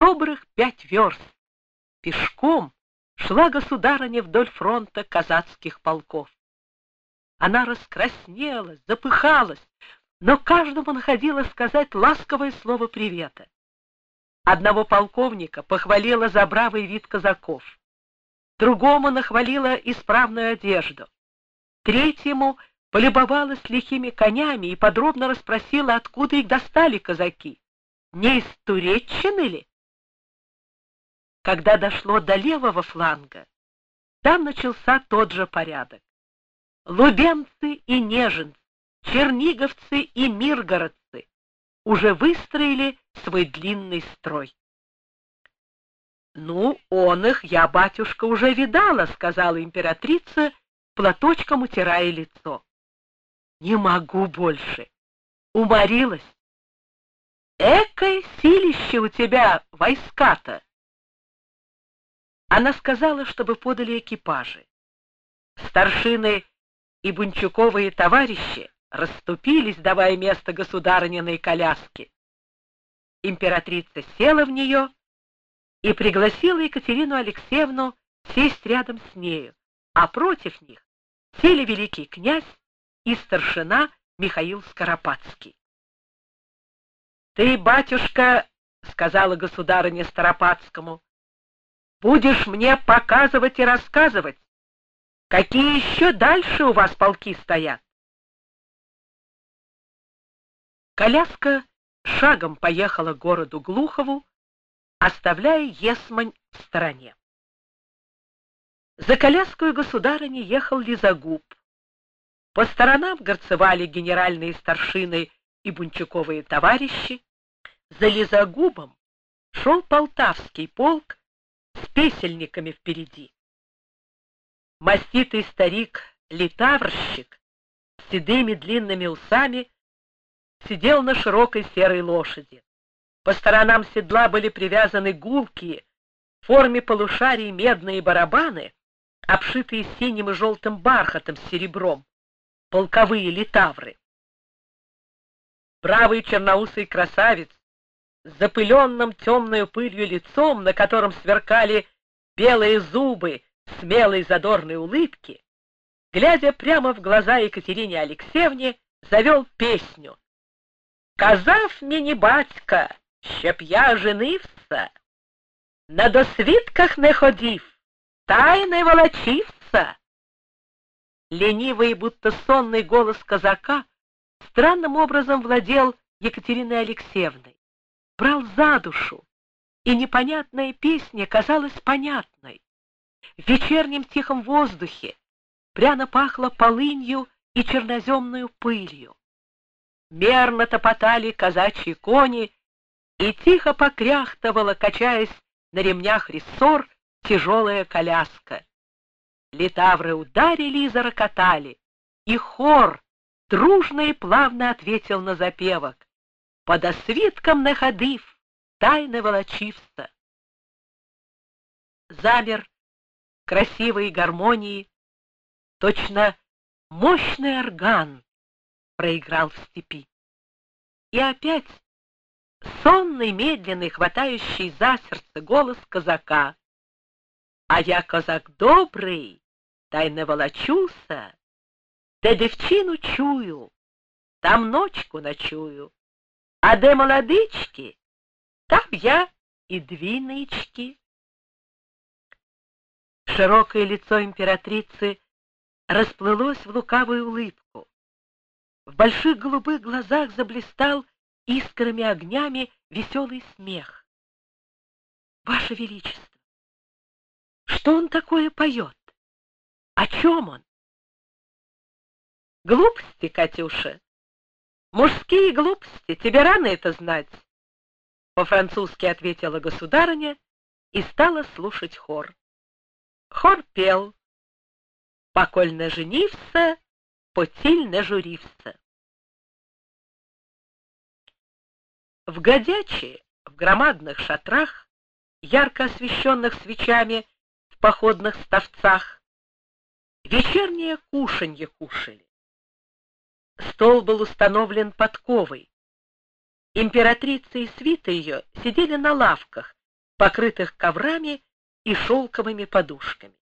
добрых 5 верст. Пешком шла государыня вдоль фронта казацких полков. Она раскраснелась, запыхалась, но каждому находила сказать ласковое слово привета. Одного полковника похвалила за бравый вид казаков, другому нахвалила исправную одежду, третьему полюбовалась лихими конями и подробно расспросила, откуда их достали казаки, не из Туреччины ли? Когда дошло до левого фланга, там начался тот же порядок. Лубенцы и неженцы, черниговцы и миргородцы уже выстроили свой длинный строй. «Ну, он их я, батюшка, уже видала», — сказала императрица, платочком утирая лицо. «Не могу больше. Уморилась. Экое силище у тебя, войска-то!» Она сказала, чтобы подали экипажи. Старшины и бунчуковые товарищи расступились, давая место государыниной коляске. Императрица села в нее и пригласила Екатерину Алексеевну сесть рядом с нею, а против них сели великий князь и старшина Михаил Скоропадский. «Ты, батюшка, — сказала государыня Скоропадскому, — будешь мне показывать и рассказывать, какие еще дальше у вас полки стоят». Коляска шагом поехала к городу Глухову, оставляя Есмань в стороне. За коляской государыни ехал Лизагуб. По сторонам горцевали генеральные старшины и бунчуковые товарищи. За Лизагубом шел Полтавский полк с песельниками впереди. Маститый старик-литаврщик с седыми длинными усами сидел на широкой серой лошади. По сторонам седла были привязаны гулкие в форме полушарий медные барабаны, обшитые синим и желтым бархатом с серебром, полковые литавры. Бравый черноусый красавец с запыленным темной пылью лицом, на котором сверкали белые зубы смелой задорной улыбки, глядя прямо в глаза Екатерине Алексеевне, завел песню: «Казав мені батька, щоб я женився, на досвідках не ходив, та й не волочився». Ленивый, будто сонный голос казака странным образом владел Екатериной Алексеевной, брал за душу, и непонятная песня казалась понятной. В вечернем тихом воздухе пряно пахло полынью и черноземную пылью. Мерно топотали казачьи кони, и тихо покряхтывала, качаясь на ремнях рессор, тяжелая коляска. Литавры ударили и зарокотали, и хор дружно и плавно ответил на запевок: «По досвідкам не ходив, та й не волочився». Замер красивой гармонии, точно мощный орган проиграл в степи. И опять сонный, медленный, хватающий за сердце голос казака: «А я казак добрый, та й не волочуся, де дівчину чую, там ночку ночую, а де молодички, там я и две нычки». Широкое лицо императрицы расплылось в лукавую улыбку. В больших голубых глазах заблистал искрами огнями веселый смех. «Ваше Величество, что он такое поет? О чем он?» «Глупости, Катюша, мужские глупости, тебе рано это знать», — по-французски ответила государыня и стала слушать хор. Хор пел: «Поколь не женився, потіль не журився». В Годяче, в громадных шатрах, ярко освещенных свечами в походных ставцах, вечернее кушанье кушали. Стол был установлен подковой. Императрица и свита ее сидели на лавках, покрытых коврами и шелковыми подушками.